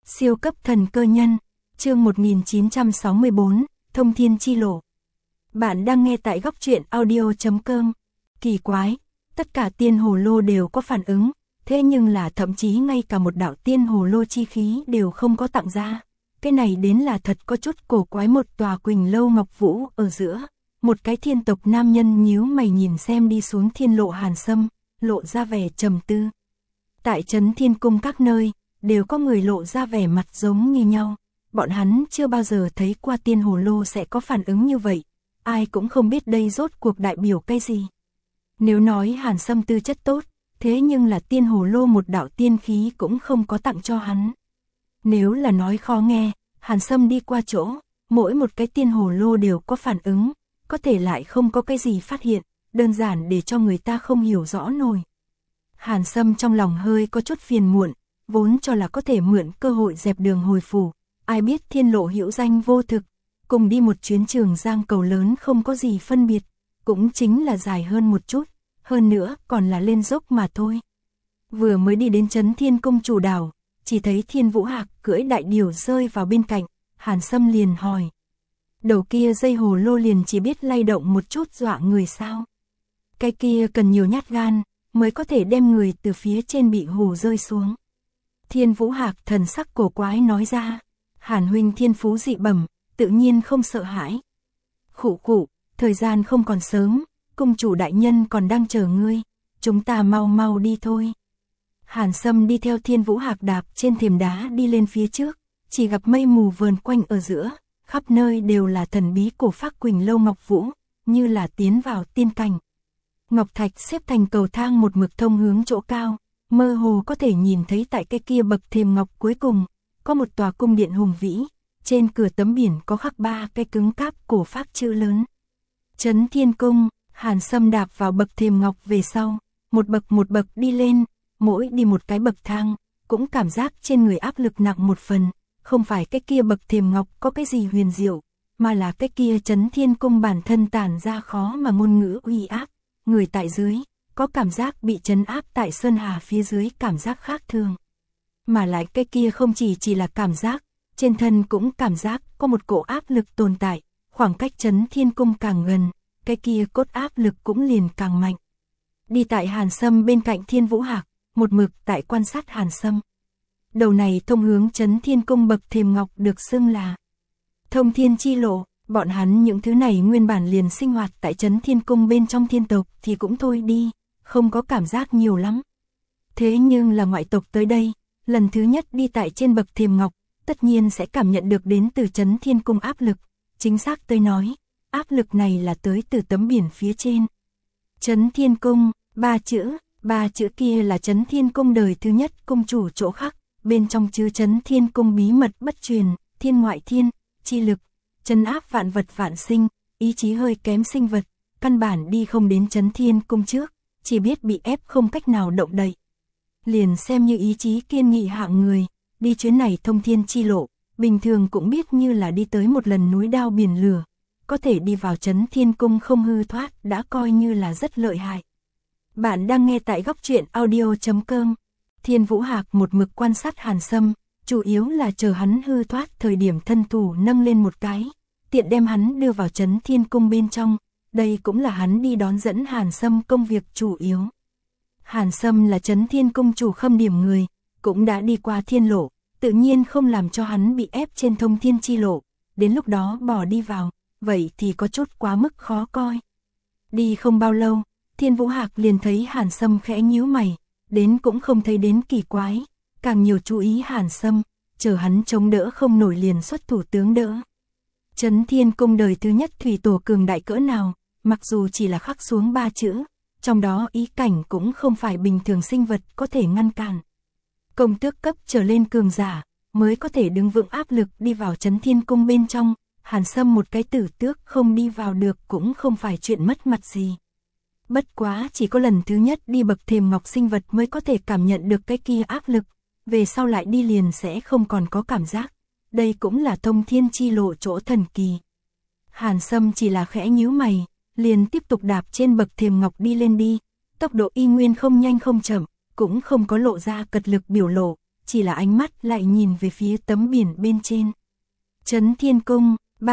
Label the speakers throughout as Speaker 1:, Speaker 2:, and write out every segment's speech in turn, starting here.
Speaker 1: Siêu cấp thần cơ nhân, chương 1964, Thông Thiên Chi Lộ. Bạn đang nghe tại góc truyện audio.com. Kỳ quái, tất cả tiên hồ lô đều có phản ứng, thế nhưng là thậm chí ngay cả một đạo tiên hồ lô chi khí đều không có tặng ra. Cái này đến là thật có chút cổ quái. Một tòa Quỳnh Lâu Ngọc Vũ ở giữa, một cái thiên tộc nam nhân nhíu mày nhìn xem đi xuống thiên lộ Hàn Sâm, lộ ra vẻ trầm tư. Tại trấn thiên cung các nơi, đều có người lộ ra vẻ mặt giống như nhau. Bọn hắn chưa bao giờ thấy qua tiên hồ lô sẽ có phản ứng như vậy. Ai cũng không biết đây rốt cuộc đại biểu cái gì. Nếu nói Hàn Sâm tư chất tốt, thế nhưng là tiên hồ lô một đạo tiên khí cũng không có tặng cho hắn. Nếu là nói khó nghe, Hàn Sâm đi qua chỗ, mỗi một cái tiên hồ lô đều có phản ứng, có thể lại không có cái gì phát hiện, đơn giản để cho người ta không hiểu rõ nổi. Hàn Sâm trong lòng hơi có chút phiền muộn, vốn cho là có thể mượn cơ hội dẹp đường hồi phủ, ai biết thiên lộ hữu danh vô thực, cùng đi một chuyến Trường Giang cầu lớn không có gì phân biệt, cũng chính là dài hơn một chút, hơn nữa còn là lên dốc mà thôi. Vừa mới đi đến trấn Thiên Cung chủ đảo, chỉ thấy Thiên Vũ Hạc cưỡi đại điểu rơi vào bên cạnh, Hàn Sâm liền hỏi. Đầu kia dây hồ lô liền chỉ biết lay động một chút dọa người sao? Cái kia cần nhiều nhát gan, mới có thể đem người từ phía trên bị hù rơi xuống. Thiên Vũ Hạc thần sắc cổ quái nói ra, Hàn huynh thiên phú dị bẩm, tự nhiên không sợ hãi. Khụ khụ, thời gian không còn sớm, cung chủ đại nhân còn đang chờ ngươi, chúng ta mau mau đi thôi. Hàn Sâm đi theo Thiên Vũ Hạc đạp trên thềm đá đi lên phía trước, chỉ gặp mây mù vờn quanh ở giữa, khắp nơi đều là thần bí cổ phác Quỳnh Lâu Ngọc Vũ, như là tiến vào tiên cảnh. Ngọc thạch xếp thành cầu thang một mực thông hướng chỗ cao, mơ hồ có thể nhìn thấy tại cái kia bậc thềm ngọc cuối cùng, có một tòa cung điện hùng vĩ, trên cửa tấm biển có khắc 3 cái cứng cáp cổ phác chữ lớn. Trấn Thiên Cung. Hàn Sâm đạp vào bậc thềm ngọc về sau, một bậc đi lên, mỗi đi một cái bậc thang, cũng cảm giác trên người áp lực nặng một phần, không phải cái kia bậc thềm ngọc có cái gì huyền diệu, mà là cái kia Trấn Thiên Cung bản thân tản ra khó mà ngôn ngữ uy áp, người tại dưới, có cảm giác bị trấn áp tại sơn hà phía dưới cảm giác khác thường. Mà lại cái kia không chỉ là cảm giác, trên thân cũng cảm giác có một cổ áp lực tồn tại, khoảng cách Trấn Thiên Cung càng gần, cái kia cốt áp lực cũng liền càng mạnh. Đi tại Hàn Sâm bên cạnh Thiên Vũ Hạc, một mực tại quan sát Hàn Sâm. Đầu này thông hướng Trấn Thiên Cung bậc thềm ngọc được xưng là Thông Thiên Chi Lộ. Bọn hắn những thứ này nguyên bản liền sinh hoạt tại Trấn Thiên Cung bên trong thiên tộc thì cũng thôi đi, không có cảm giác nhiều lắm. Thế nhưng là ngoại tộc tới đây, lần thứ nhất đi tại trên bậc thềm ngọc, tất nhiên sẽ cảm nhận được đến từ Trấn Thiên Cung áp lực, chính xác tôi nói, áp lực này là tới từ tấm biển phía trên. Trấn Thiên Cung, 3 chữ kia là Trấn Thiên Cung đời thứ nhất cung chủ chỗ khắc, bên trong chứa Trấn Thiên Cung bí mật bất truyền, thiên ngoại thiên, chi lực, trấn áp vạn vật vạn sinh, ý chí hơi kém sinh vật, căn bản đi không đến Trấn Thiên Cung trước, chỉ biết bị ép không cách nào động đậy. Liền xem như ý chí kiên nghị hạng người, đi chuyến này Thông Thiên Chi Lộ, bình thường cũng biết như là đi tới một lần núi đao biển lửa, có thể đi vào Trấn Thiên Cung không hư thoát đã coi như là rất lợi hại. Bạn đang nghe tại góc truyện audio.com. Thiên Vũ Hạc một mực quan sát Hàn Sâm, chủ yếu là chờ hắn hư thoát thời điểm thân thủ nâng lên một cái, tiện đem hắn đưa vào Trấn Thiên Cung bên trong, đây cũng là hắn đi đón dẫn Hàn Sâm công việc chủ yếu. Hàn Sâm là Trấn Thiên Cung chủ khâm điểm người, cũng đã đi qua thiên lộ, tự nhiên không làm cho hắn bị ép trên Thông Thiên Chi Lộ, đến lúc đó bỏ đi vào, vậy thì có chút quá mức khó coi. Đi không bao lâu, Thiên Vũ Hạc liền thấy Hàn Sâm khẽ nhíu mày, đến cũng không thấy đến kỳ quái, càng nhiều chú ý Hàn Sâm, chờ hắn chống đỡ không nổi liền xuất thủ tướng đỡ. Trấn Thiên Cung đời thứ nhất thủy tổ cường đại cỡ nào, mặc dù chỉ là khắc xuống 3 chữ, trong đó ý cảnh cũng không phải bình thường sinh vật có thể ngăn cản. Công tước cấp trở lên cường giả, mới có thể đứng vững áp lực đi vào Trấn Thiên Cung bên trong, Hàn Sâm một cái tử tước không đi vào được cũng không phải chuyện mất mặt gì. Bất quá chỉ có lần thứ nhất đi bậc thềm ngọc sinh vật mới có thể cảm nhận được cái kia áp lực, về sau lại đi liền sẽ không còn có cảm giác. Đây cũng là Thông Thiên Chi Lộ chỗ thần kỳ. Hàn Sâm chỉ là khẽ nhíu mày, liền tiếp tục đạp trên bậc thềm ngọc đi lên đi, tốc độ y nguyên không nhanh không chậm, cũng không có lộ ra cật lực biểu lộ, chỉ là ánh mắt lại nhìn về phía tấm biển bên trên. Trấn Thiên Cung,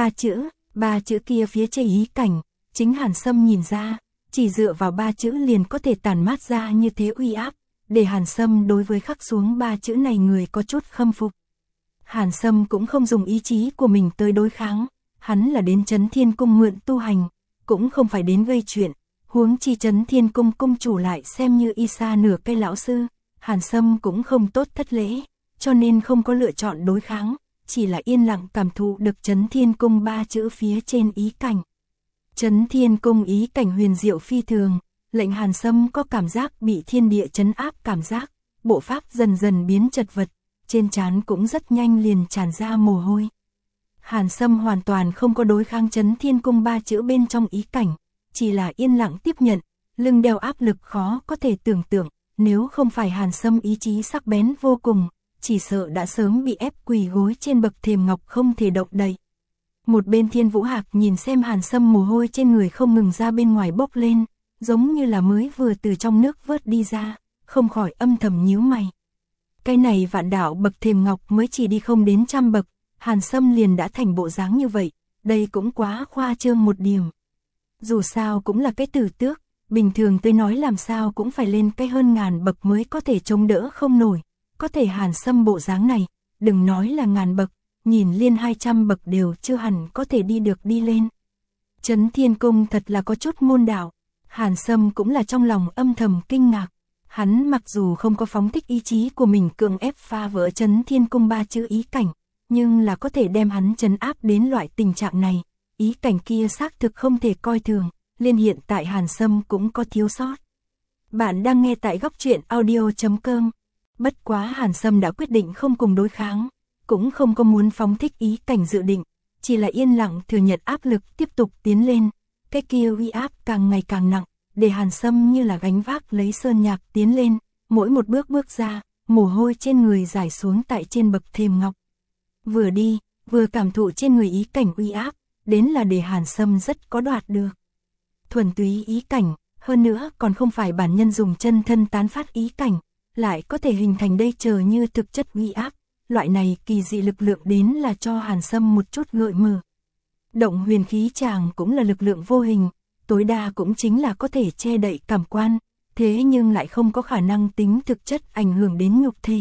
Speaker 1: ba chữ kia phía trên ý cảnh, chính Hàn Sâm nhìn ra, chỉ dựa vào ba chữ liền có thể tản mát ra như thế uy áp, để Hàn Sâm đối với khắc xuống ba chữ này người có chút khâm phục. Hàn Sâm cũng không dùng ý chí của mình tới đối kháng, hắn là đến Trấn Thiên Cung mượn tu hành, cũng không phải đến gây chuyện, huống chi Trấn Thiên Cung cung chủ lại xem như y sa nửa cây lão sư, Hàn Sâm cũng không tốt thất lễ, cho nên không có lựa chọn đối kháng, chỉ là yên lặng cảm thụ được Trấn Thiên Cung ba chữ phía trên ý cảnh. Trấn Thiên Cung ý cảnh huyền diệu phi thường, lệnh Hàn Sâm có cảm giác bị thiên địa trấn áp cảm giác, bộ pháp dần dần biến chật vật, trên trán cũng rất nhanh liền tràn ra mồ hôi. Hàn Sâm hoàn toàn không có đối kháng Trấn Thiên Cung ba chữ bên trong ý cảnh, chỉ là yên lặng tiếp nhận, lưng đeo áp lực khó có thể tưởng tượng, nếu không phải Hàn Sâm ý chí sắc bén vô cùng, chỉ sợ đã sớm bị ép quỳ gối trên bậc thềm ngọc không thể động đậy. Một bên Thiên Vũ Hạc nhìn xem Hàn Sâm mồ hôi trên người không ngừng ra bên ngoài bốc lên, giống như là mới vừa từ trong nước vớt đi ra, không khỏi âm thầm nhíu mày. Cái này vạn đạo bậc thềm ngọc mới chỉ đi không đến 100 bậc, Hàn Sâm liền đã thành bộ dáng như vậy, đây cũng quá khoa trương một điểm. Dù sao cũng là cái tử tước, bình thường tôi nói làm sao cũng phải lên cái hơn 1000 bậc mới có thể chống đỡ không nổi, có thể Hàn Sâm bộ dáng này, đừng nói là 1000 bậc, nhìn liên 200 bậc đều chưa hẳn có thể đi được đi lên. Trấn Thiên Cung thật là có chút môn đạo, Hàn Sâm cũng là trong lòng âm thầm kinh ngạc. Hắn mặc dù không có phóng thích ý chí của mình cưỡng ép phá vỡ Trấn Thiên Cung ba chữ ý cảnh, nhưng là có thể đem hắn trấn áp đến loại tình trạng này, ý cảnh kia xác thực không thể coi thường, liên hiện tại Hàn Sâm cũng có thiếu sót. Bạn đang nghe tại góc truyện audio.com. Bất quá Hàn Sâm đã quyết định không cùng đối kháng, cũng không có muốn phóng thích ý cảnh dự định, chỉ là yên lặng thừa nhận áp lực tiếp tục tiến lên, cái kia uy áp càng ngày càng nặng, để Hàn Sâm như là gánh vác lấy sơn nhạc tiến lên, mỗi một bước bước ra, mồ hôi trên người rải xuống tại trên bậc thềm ngọc. Vừa đi, vừa cảm thụ trên người ý cảnh uy áp, đến là để Hàn Sâm rất có đoạt được. Thuần túy ý cảnh, hơn nữa còn không phải bản nhân dùng chân thân tán phát ý cảnh, lại có thể hình thành đây chờ như thực chất uy áp, loại này kỳ dị lực lượng đến là cho Hàn Sâm một chút gợi mở. Động huyền khí tràng cũng là lực lượng vô hình, tối đa cũng chính là có thể che đậy cảm quan, thế nhưng lại không có khả năng tính thực chất ảnh hưởng đến nhục thể.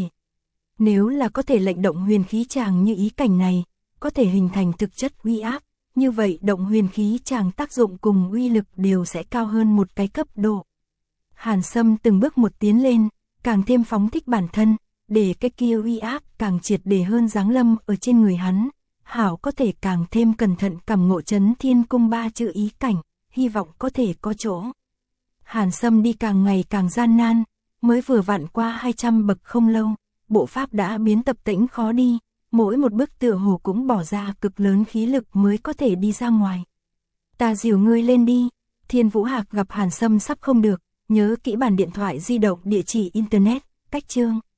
Speaker 1: Nếu là có thể lệnh động huyền khí tràng như ý cảnh này, có thể hình thành thực chất uy áp, như vậy động huyền khí tràng tác dụng cùng uy lực đều sẽ cao hơn một cái cấp độ. Hàn Sâm từng bước một tiến lên, càng thêm phóng thích bản thân, để cái kia uy áp càng triệt để hơn giáng lâm ở trên người hắn, hảo có thể càng thêm cẩn thận cảm ngộ Trấn Thiên Cung ba chữ ý cảnh, hy vọng có thể có chỗ. Hàn Sâm đi càng ngày càng gian nan, mới vừa vặn qua 200 bậc không lâu, bộ pháp đã biến tập tễnh khó đi, mỗi một bước tựa hồ cũng bỏ ra cực lớn khí lực mới có thể đi ra ngoài. Ta dìu ngươi lên đi. Thiên Vũ Hạc gặp Hàn Sâm sắp không được, nhớ kỹ bản điện thoại di động địa chỉ internet, cách chương.